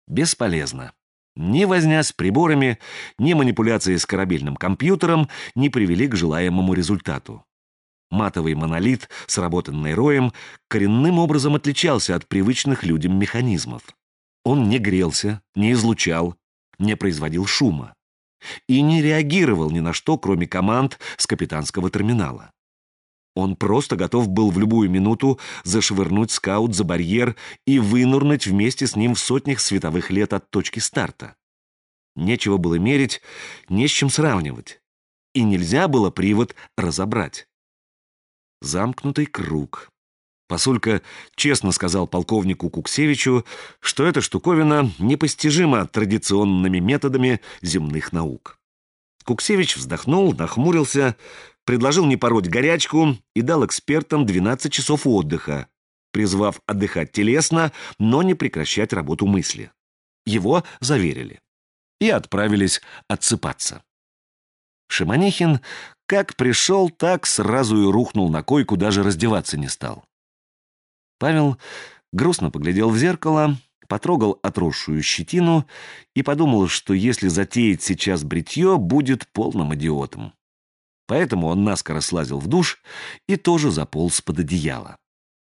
Бесполезно. Ни возня с приборами, ни манипуляции с корабельным компьютером не привели к желаемому результату. Матовый монолит, сработанный роем, коренным образом отличался от привычных людям механизмов. Он не грелся, не излучал, не производил шума и не реагировал ни на что, кроме команд с капитанского терминала. Он просто готов был в любую минуту зашвырнуть скаут за барьер и вынырнуть вместе с ним в сотнях световых лет от точки старта. Нечего было мерить, не с чем сравнивать. И нельзя было привод разобрать. Замкнутый круг. Посолька честно сказал полковнику Куксевичу, что эта штуковина непостижима традиционными методами земных наук. Куксевич вздохнул, нахмурился, предложил не пороть горячку и дал экспертам 12 часов отдыха, призвав отдыхать телесно, но не прекращать работу мысли. Его заверили и отправились отсыпаться. Шемонихин как пришел, так сразу и рухнул на койку, даже раздеваться не стал. Павел грустно поглядел в зеркало, потрогал отросшую щетину и подумал, что если затеять сейчас бритье, будет полным идиотом. Поэтому он наскоро слазил в душ и тоже заполз под одеяло.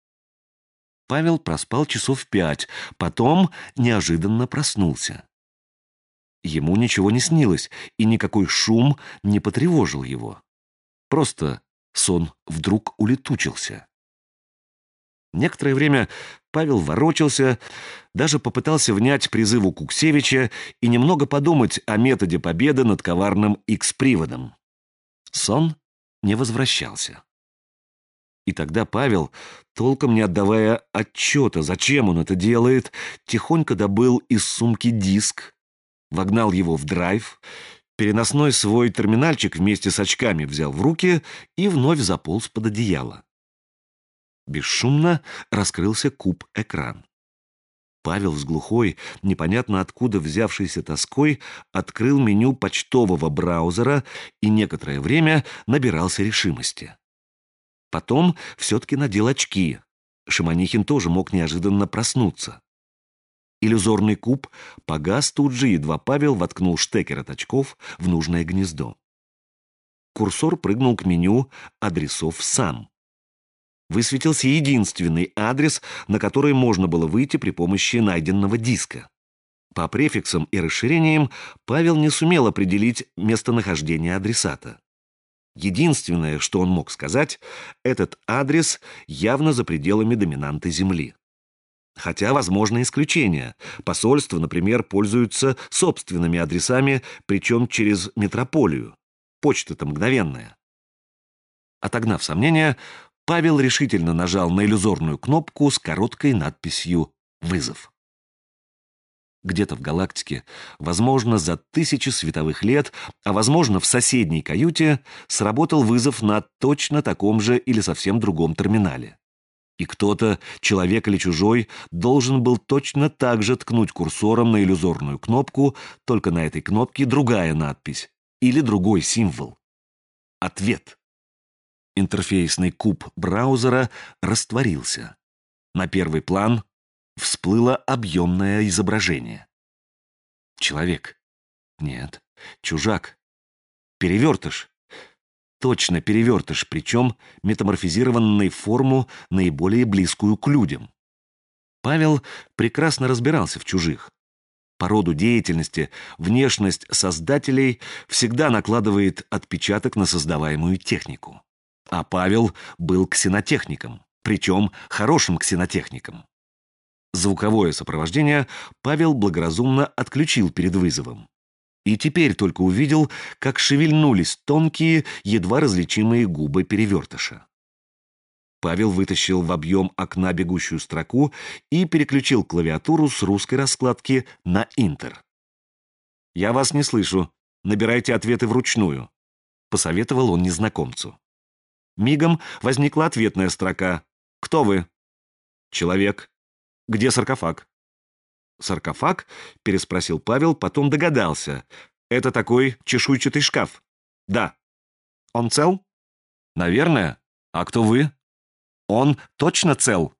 Павел проспал часов 5, потом неожиданно проснулся. Ему ничего не снилось, и никакой шум не потревожил его. Просто сон вдруг улетучился. Некоторое время Павел ворочался, даже попытался внять призыву Куксевича и немного подумать о методе победы над коварным Икс-приводом. Сон не возвращался. И тогда Павел, толком не отдавая отчета, зачем он это делает, тихонько добыл из сумки диск, вогнал его в драйв, переносной свой терминальчик вместе с очками взял в руки и вновь заполз под одеяло. Бесшумно раскрылся куб-экран. Павел с глухой, непонятно откуда взявшейся тоской, открыл меню почтового браузера и некоторое время набирался решимости. Потом все-таки надел очки. Шемонихин тоже мог неожиданно проснуться. Иллюзорный куб погас тут же, едва Павел воткнул штекер от очков в нужное гнездо. Курсор прыгнул к меню адресов сам. Высветился единственный адрес, на который можно было выйти при помощи найденного диска. По префиксам и расширениям Павел не сумел определить местонахождение адресата. Единственное, что он мог сказать, этот адрес явно за пределами доминанты Земли. Хотя возможны исключения. Посольства, например, пользуются собственными адресами, причем через метрополию. Почта-то мгновенная. Отогнав сомнения, Павел решительно нажал на иллюзорную кнопку с короткой надписью «Вызов». Где-то в галактике, возможно, за 1000 световых лет, а возможно, в соседней каюте, сработал вызов на точно таком же или совсем другом терминале. И кто-то, человек или чужой, должен был точно так же ткнуть курсором на иллюзорную кнопку, только на этой кнопке другая надпись или другой символ. Ответ. Интерфейсный куб браузера растворился. На первый план всплыло объемное изображение. Человек. Нет, чужак. Перевертыш. Точно перевертыш, причем метаморфизированный в форму, наиболее близкую к людям. Павел прекрасно разбирался в чужих. По роду деятельности внешность создателей всегда накладывает отпечаток на создаваемую технику. А Павел был ксенотехником, причем хорошим ксенотехником. Звуковое сопровождение Павел благоразумно отключил перед вызовом. И теперь только увидел, как шевельнулись тонкие, едва различимые губы перевертыша. Павел вытащил в объем окна бегущую строку и переключил клавиатуру с русской раскладки на Интер. «Я вас не слышу. Набирайте ответы вручную», — посоветовал он незнакомцу. Мигом возникла ответная строка. «Кто вы?» «Человек». «Где саркофаг?» «Саркофаг?» — переспросил Павел, потом догадался. «Это такой чешуйчатый шкаф». «Да». «Он цел?» «Наверное. А кто вы?» «Он точно цел?»